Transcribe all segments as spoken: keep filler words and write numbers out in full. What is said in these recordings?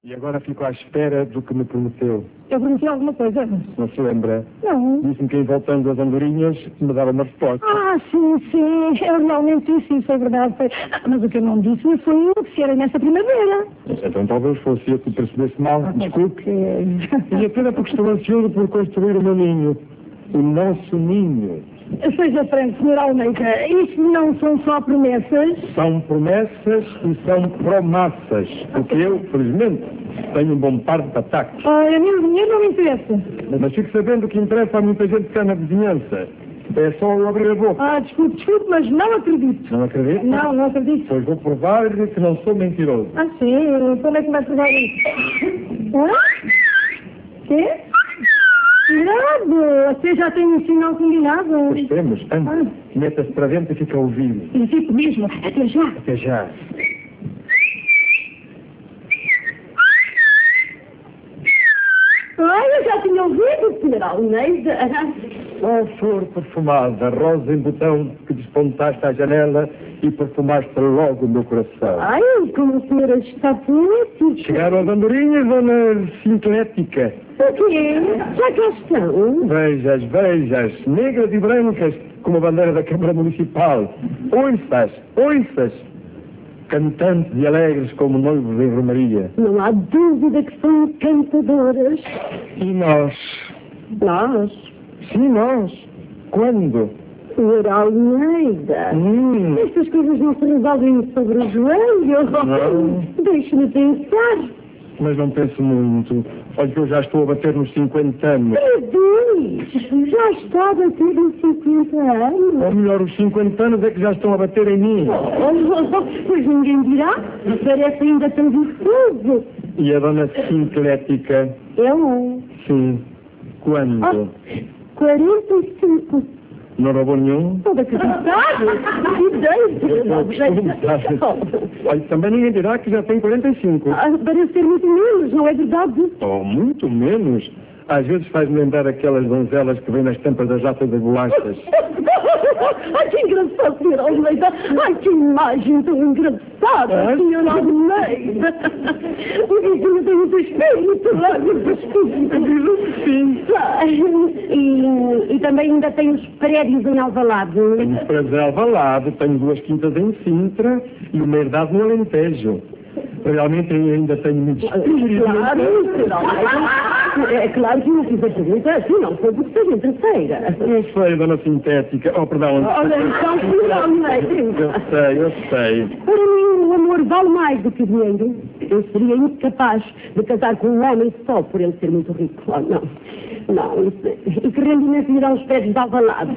E agora fico à espera do que me prometeu. Eu prometi alguma coisa? Não se lembra? Não. Disse-me que, voltando às andorinhas, me dava uma resposta. Ah, sim, sim. Eu realmente disse isso, é verdade. Foi... Ah, mas o que eu não disse foi o que se era nessa primavera. Então talvez fosse eu que percebesse mal. Ah, Desculpe. porque... E apenas porque estou ansioso por construir o meu ninho. O nosso ninho. Seja franco, senhor Almeida, isto não são só promessas? São promessas e são promassas. Porque eu, felizmente, tenho um bom par de patacos. Ah, a mim o dinheiro não me interessa. Mas fico sabendo que interessa a muita gente cá na vizinhança. É só eu abrir a boca. Ah, desculpe, desculpe, mas não acredito. Não acredita? Não, não acredito. Pois vou provar-lhe que não sou mentiroso. Ah, sim? Como é que vai provar isso? Hã? Quê? Cuidado! Você já tem um sinal combinado? Pois temos. Ande, Ah. meta-se para dentro e fica a ouvir. E fico mesmo. Até já. Até já. Ai, eu já tinha ouvido, senhor Almeida. Ó flor perfumada, rosa em botão que despontaste à janela e perfumaste logo o meu coração. Ai, como a senhora está poética. Chegaram as andorinhas, dona Sintética. O quê? Já cá estão? Vejas, vejas, negras e brancas, como a bandeira da Câmara Municipal. Oiças, oiças, cantantes e alegres como noivos em romaria. Não há dúvida que são cantadoras. E nós? Nós? Sim, nós. Quando? senhor Almeida. Hum. Estas coisas não se resolvem sobre o joelho. Não. Deixe-me pensar. Mas não penso muito. Olha que eu já estou a bater nos cinquenta anos. Preduz, já está a bater uns cinquenta anos. Ou melhor, os cinquenta anos é que já estão a bater em mim. Oh, pois ninguém dirá. Parece ainda tão vistoso. E a dona Sinclética? Eu? Sim. Quando? Oh, quarenta e cinco. Não roubou nenhum? Toda acreditar. Que ideia. Olha, também ninguém dirá que já tem quarenta e cinco. Ah, parece ser muito menos, não é verdade? Oh, muito menos. Às vezes faz-me lembrar aquelas donzelas que vêm nas tampas das latas das bolachas. Ai, que engraçado, senhor Almeida. Ai, que imagem tão engraçada, Ah? senhor Almeida. O vizinho tem muito espírito. Sim. E, e também ainda tem os prédios em Alvalade. Tenho prazer Alvalade, tenho duas quintas em Sintra e uma herdade no Alentejo. Realmente ainda tenho muito espírito. Claro, senhor Almeida. É claro que não fiz a pergunta assim, não foi porque seja terceira. Eu sei, dona Sintética. Oh, perdão. Olha, então, senhor Almeida. Eu sei, eu sei. Para mim, o amor vale mais do que o dinheiro. Eu seria incapaz de casar com um homem só por ele ser muito rico. Oh, não, não. Isso, e que rendimento me dá os prédios de Alvalade?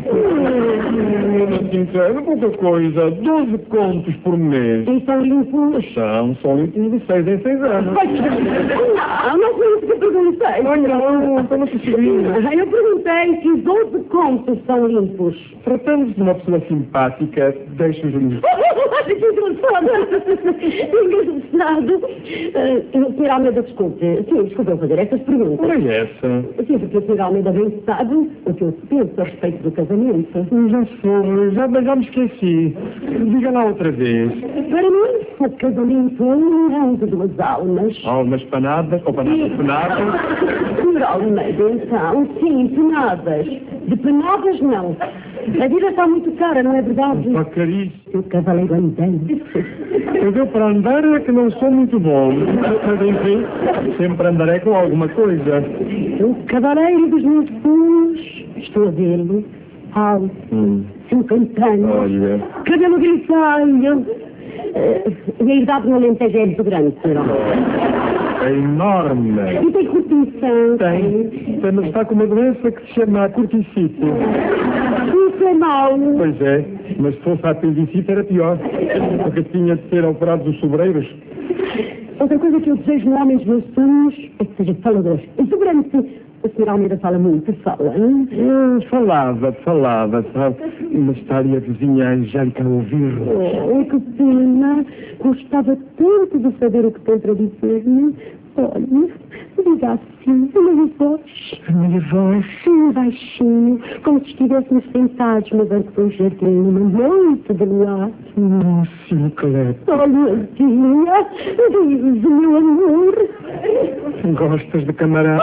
Dona Sintética, pouca coisa. doze contos por mês. E são limpos? São, são limpos de seis em seis anos. Não, não foi isso que eu perguntei. Ai, não, eu não percebi. Eu perguntei se os doze contos são limpos. Tratando-se de uma pessoa simpática, deixe-os limpos. Que engraçado. Engraçado. Uh, senhor Almeida, desculpe. Sim, desculpe eu fazer estas perguntas. Olha essa. Sim, porque o senhor Almeida bem sabe o que eu penso a respeito do casamento. Já soube, já, já me esqueci. Diga lá outra vez. Para mim, o casamento é um mundo de duas almas. Almas panadas, ou panadas penadas. Senhor Almeida, então, sim, penadas. De penadas, não. A vida está muito cara, não é verdade? Está caríssimo. O cavaleiro andante. Pois eu para andar é que não sou muito bom. Mas enfim, sempre andarei com alguma coisa. O cavaleiro dos meus sonhos, estou a vê-lo, alto, Hum. cinquenta anos, Olha. cabelo grisalho. Uh, a idade no Alentejo é muito grande, senhor. É enorme. E tem curtição. Tem. Tem, mas está com uma doença que se chama corticite. Isso é mau. Pois é, mas se fosse a apendicite era pior. Porque tinha de ser operado dos sobreiros. Outra coisa que eu desejo no homem dos meus sonhos é que seja falador. Seguramente, a senhora Almeida fala muito, fala, hein? Eu falava, falava, sabe? Mas estaria a vizinha já lhe quer ouvir. Oh, que pena. Gostava tanto de saber o que tem para dizer-me. Olha, diga assim, uma voz. A minha voz? Sim, baixinho, como se estivéssemos sentados no banco de um jardim, numa noite de luar. Hum, sim, Cleto. Olha, Dinha, diz, meu amor. Gostas de camarão?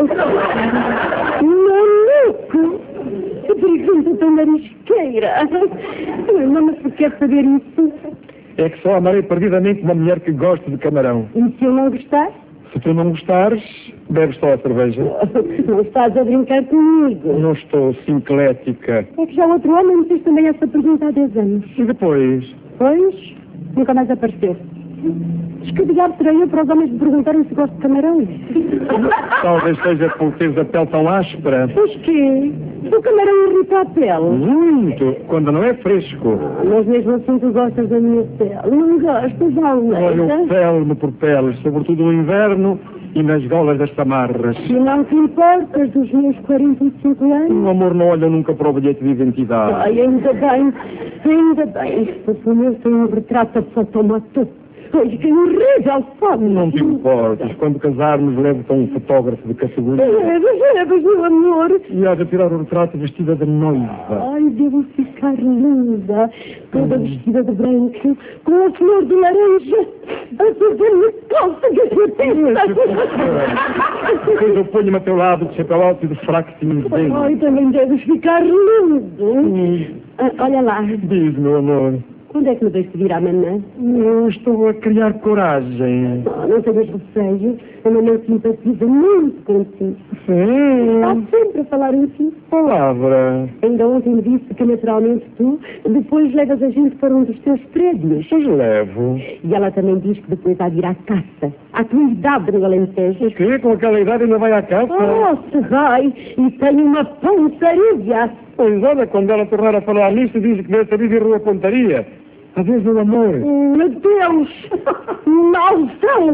Maluco! Que pergunta tão marisqueira! Não, mas tu queres saber isso? É que só amarei perdidamente uma mulher que gosta de camarão. E se eu não gostar? Se tu não gostares, bebes só a cerveja. Não estás a brincar comigo. Não estou sinclética. É que já outro homem me fez também essa pergunta há dez anos. E depois? Pois, nunca mais apareceu. Diz que diabo serei eu para os homens me perguntarem se gosto de camarão. Talvez seja por teres a pele tão áspera. Pois quê? O camarão irrita a pele. Muito, quando não é fresco. Mas mesmo assim tu gostas da minha pele. Não gostas, não, Olha, Leida? eu pele-me por peles, sobretudo no inverno e nas golas das tamarras. E não te importas dos meus quarenta e cinco anos? O amor não olha nunca para o bilhete de identidade. Ai, ainda bem, ainda bem. O meu tem um retrato de fotomato. Ai, que horrível, sabe? Não te importes, quando casarmos levo-te a um fotógrafo de categoria Leves, leves, meu amor. e há de tirar o retrato vestida de noiva. Ai, devo ficar linda, toda vestida de branco, com a flor de laranja, a fazer-me cócegas na testa. Depois eu ponho-me a teu lado de chapéu alto e de fraco cinzento. Ai, também deves ficar lindo. Ah, olha lá, Diz, meu amor, quando é que me vais pedir amanhã? eu estou a criar coragem. Oh, não tenhas receio, a mamãe simpatiza muito contigo. Sim, Está sempre a falar em ti. palavra. Ainda ontem me disse que naturalmente tu depois levas a gente para um dos teus prédios. Pois levo. E ela também diz que depois há de ir à caça. À tua idade no Alentejo. O quê? Com aquela idade ainda vai à caça? Oh, se vai! E tem uma pontaria. Pois olha, quando ela tornar a falar nisso, diz que deve sair de rua pontaria. Adeus, meu amor. Meu Deus! Maldição!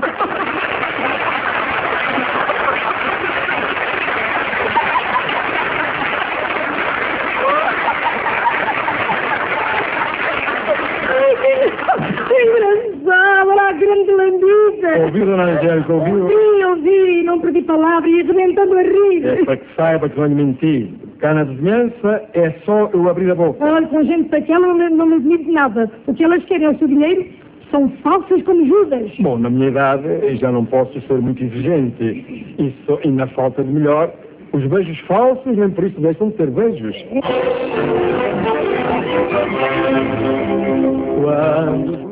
Engraçado, olha a grande lambida. Ouviu, dona Angélica, ouviu? Sim, ouvi, não perdi palavra e arrebentando a É rir. para que saiba que não lhe menti. Cá na vizinhança é só eu abrir a boca. Olha, com gente daquela não, não me admite nada. O que elas querem é o seu dinheiro, são falsas como Judas. Bom, na minha idade já não posso ser muito exigente. Isso, e na falta de melhor, os beijos falsos nem por isso deixam de ser beijos. Quando